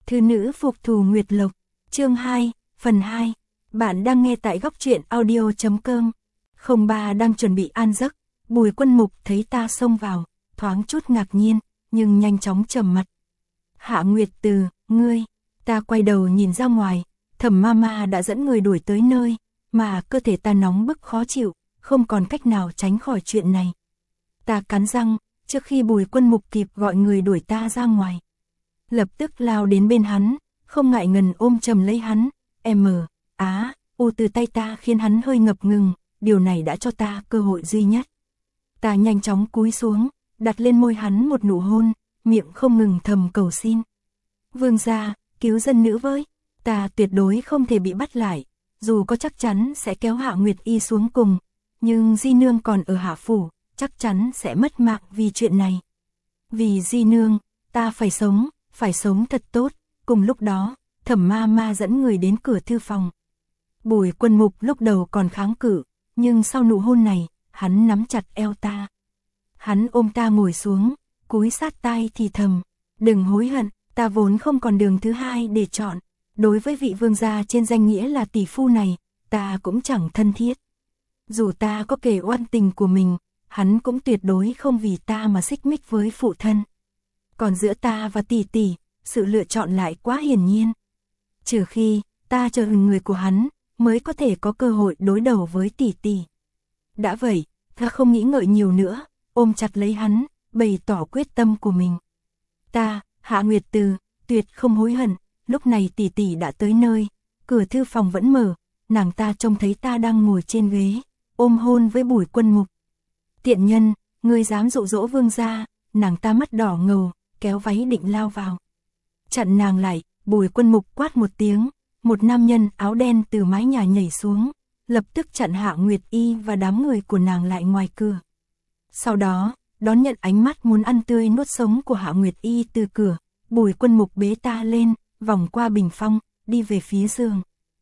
Thư nữ phục thù Nguyệt Lộc, chương 2, phần 2. Bạn đang nghe tại góc truyện audio.com. 03 đang chuẩn bị an giấc, Bùi Quân Mục thấy ta xông vào, thoáng chút ngạc nhiên, nhưng nhanh chóng trầm mặt. Hạ Nguyệt Từ, ngươi, ta quay đầu nhìn ra ngoài, Thẩm Mama đã dẫn người đuổi tới nơi, mà cơ thể ta nóng bức khó chịu, không còn cách nào tránh khỏi chuyện này. Ta cắn răng, trước khi Bùi Quân Mục kịp gọi người đuổi ta ra ngoài. Lập tức lao đến bên hắn, không ngại ngần ôm chầm lấy hắn, từ tay ta khiến hắn hơi ngập ngừng, điều này đã cho ta cơ hội duy nhất. Ta nhanh chóng cúi xuống, đặt lên môi hắn một nụ hôn, miệng không ngừng thầm cầu xin. Vương gia, cứu dân nữ với, ta tuyệt đối không thể bị bắt lại, dù có chắc chắn sẽ kéo Hạ Nguyệt Y xuống cùng, nhưng Di Nương còn ở Hạ Phủ, chắc chắn sẽ mất mạng vì chuyện này. Vì Di Nương, ta phải sống thật tốt. Cùng lúc đó, Thẩm Mama dẫn người đến cửa thư phòng. Bùi Quân Mục lúc đầu còn kháng cự, nhưng sau nụ hôn này, hắn nắm chặt eo ta. Hắn ôm ta ngồi xuống, cúi sát tai thì thầm, đừng hối hận, ta vốn không còn đường thứ hai để chọn. Đối với vị vương gia trên danh nghĩa là tỷ phu này, ta cũng chẳng thân thiết. Dù ta có kể oan tình của mình, hắn cũng tuyệt đối không vì ta mà xích mích với phụ thân. Còn giữa ta và tỷ tỷ, sự lựa chọn lại quá hiển nhiên. Trừ khi, ta trở thành người của hắn, mới có thể có cơ hội đối đầu với tỷ tỷ. Đã vậy, ta không nghĩ ngợi nhiều nữa, ôm chặt lấy hắn, bày tỏ quyết tâm của mình. Ta, Hạ Nguyệt Từ, tuyệt không hối hận. Lúc này tỷ tỷ đã tới nơi, cửa thư phòng vẫn mở, nàng ta trông thấy ta đang ngồi trên ghế, ôm hôn với Bùi Quân Mục. Tiện nhân, ngươi dám dụ dỗ vương gia, nàng ta mắt đỏ ngầu, kéo váy định lao vào. Chặn nàng lại, Bùi Quân Mục quát một tiếng, một nam nhân áo đen từ mái nhà nhảy xuống, lập tức chặn Hạ Nguyệt Y và đám người của nàng lại ngoài cửa. Sau đó, đón nhận ánh mắt muốn ăn tươi nuốt sống của Hạ Nguyệt Y từ cửa, Bùi Quân Mục bế ta lên, vòng qua bình phong, đi về phía giường.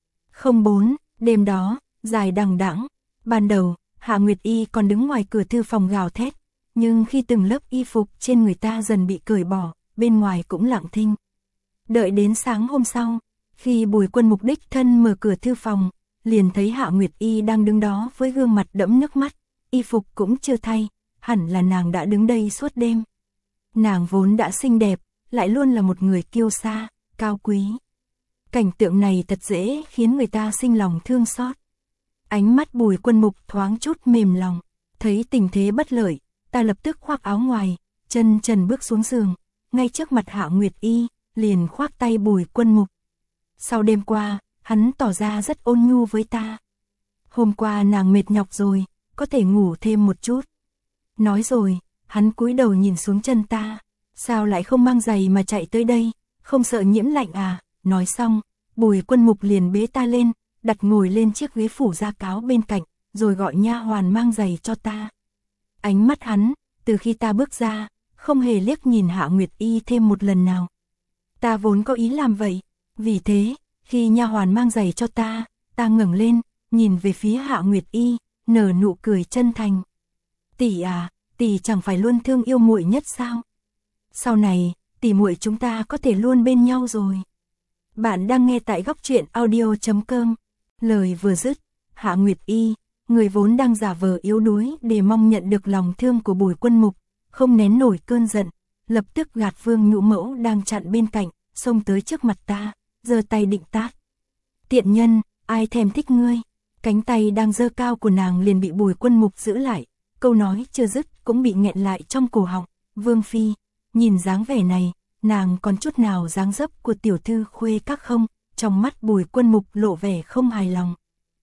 04, đêm đó, dài đằng đẵng. Ban đầu, Hạ Nguyệt Y còn đứng ngoài cửa thư phòng gào thét, nhưng khi từng lớp y phục trên người ta dần bị cởi bỏ, bên ngoài cũng lặng thinh. Đợi đến sáng hôm sau, khi Bùi Quân Mục đích thân mở cửa thư phòng, liền thấy Hạ Nguyệt Y đang đứng đó với gương mặt đẫm nước mắt, y phục cũng chưa thay, hẳn là nàng đã đứng đây suốt đêm. Nàng vốn đã xinh đẹp, lại luôn là một người kiêu sa, cao quý. Cảnh tượng này thật dễ khiến người ta sinh lòng thương xót. Ánh mắt Bùi Quân Mục thoáng chút mềm lòng, thấy tình thế bất lợi, ta lập tức khoác áo ngoài, chân trần bước xuống giường, ngay trước mặt Hạ Nguyệt Y, liền khoác tay Bùi Quân Mục. Sau đêm qua, hắn tỏ ra rất ôn nhu với ta. Hôm qua nàng mệt nhọc rồi, có thể ngủ thêm một chút. Nói rồi, hắn cúi đầu nhìn xuống chân ta, sao lại không mang giày mà chạy tới đây, không sợ nhiễm lạnh à? Nói xong, Bùi Quân Mục liền bế ta lên, đặt ngồi lên chiếc ghế phủ da cáo bên cạnh, rồi gọi nha hoàn mang giày cho ta. Ánh mắt hắn, từ khi ta bước ra, không hề liếc nhìn Hạ Nguyệt Y thêm một lần nào. Ta vốn có ý làm vậy, vì thế, khi nha hoàn mang giày cho ta ngẩng lên, nhìn về phía Hạ Nguyệt Y, nở nụ cười chân thành. Tỷ à, tỷ chẳng phải luôn thương yêu muội nhất sao? Sau này, tỷ muội chúng ta có thể luôn bên nhau rồi. Bạn đang nghe tại góc truyện audio.com. Lời vừa dứt, Hạ Nguyệt Y, người vốn đang giả vờ yếu đuối để mong nhận được lòng thương của Bùi Quân Mục, không nén nổi cơn giận, lập tức gạt Vương Nhũ Mẫu đang chặn bên cạnh, xông tới trước mặt ta, giơ tay định tát. Tiện nhân, ai thèm thích ngươi? Cánh tay đang giơ cao của nàng liền bị Bùi Quân Mục giữ lại, câu nói chưa dứt cũng bị nghẹn lại trong cổ họng. Vương phi, nhìn dáng vẻ này, nàng còn chút nào dáng dấp của tiểu thư khuê các không? Trong mắt Bùi Quân Mục lộ vẻ không hài lòng.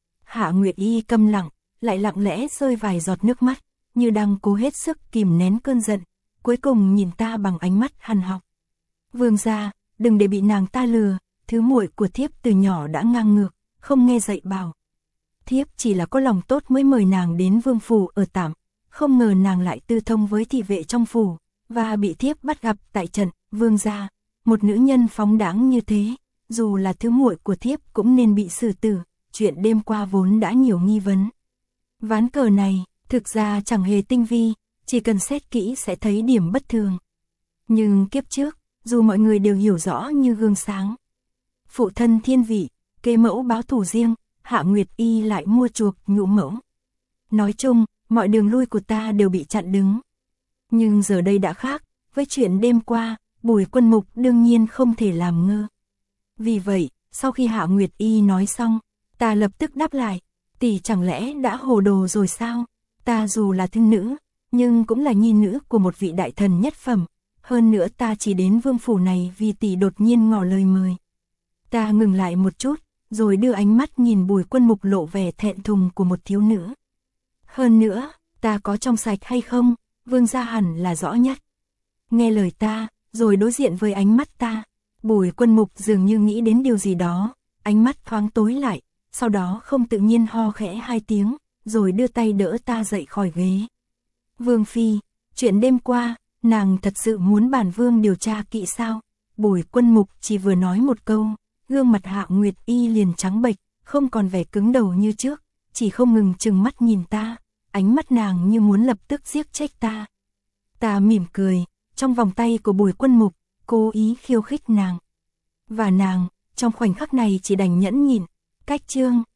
Hạ Nguyệt Y câm lặng, lại lặng lẽ rơi vài giọt nước mắt, như đang cố hết sức kìm nén cơn giận, cuối cùng nhìn ta bằng ánh mắt hằn học. Vương gia, đừng để bị nàng ta lừa, thứ muội của thiếp từ nhỏ đã ngang ngược, không nghe dạy bảo. Thiếp chỉ là có lòng tốt mới mời nàng đến vương phủ ở tạm, không ngờ nàng lại tư thông với thị vệ trong phủ, và bị thiếp bắt gặp tại trận. Vương gia, một nữ nhân phóng đãng như thế, dù là thứ muội của thiếp cũng nên bị xử tử, chuyện đêm qua vốn đã nhiều nghi vấn. Ván cờ này, thực ra chẳng hề tinh vi, chỉ cần xét kỹ sẽ thấy điểm bất thường. Nhưng kiếp trước, dù mọi người đều hiểu rõ như gương sáng. Phụ thân thiên vị, kế mẫu báo thù riêng, Hạ Nguyệt Y lại mua chuộc nhũ mẫu. Nói chung, mọi đường lui của ta đều bị chặn đứng. Nhưng giờ đây đã khác, với chuyện đêm qua, Bùi Quân Mục đương nhiên không thể làm ngơ. Vì vậy, sau khi Hạ Nguyệt Y nói xong, ta lập tức đáp lại, tỷ chẳng lẽ đã hồ đồ rồi sao? Ta dù là thương nữ, nhưng cũng là nhi nữ của một vị đại thần nhất phẩm. Hơn nữa ta chỉ đến vương phủ này vì tỷ đột nhiên ngỏ lời mời. Ta ngừng lại một chút, rồi đưa ánh mắt nhìn Bùi Quân Mục lộ vẻ thẹn thùng của một thiếu nữ. Hơn nữa, ta có trong sạch hay không, vương gia hẳn là rõ nhất. Nghe lời ta, rồi đối diện với ánh mắt ta, Bùi Quân Mục dường như nghĩ đến điều gì đó, ánh mắt thoáng tối lại, sau đó không tự nhiên ho khẽ 2 tiếng, rồi đưa tay đỡ ta dậy khỏi ghế. Vương phi, chuyện đêm qua, nàng thật sự muốn bản vương điều tra kỹ sao? Bùi Quân Mục chỉ vừa nói một câu, gương mặt Hạ Nguyệt Y liền trắng bệch, không còn vẻ cứng đầu như trước, chỉ không ngừng trừng mắt nhìn ta, ánh mắt nàng như muốn lập tức giết chết ta. Ta mỉm cười, trong vòng tay của Bùi Quân Mục, cố ý khiêu khích nàng. Và nàng, trong khoảnh khắc này chỉ đành nhẫn nhịn. Cách chương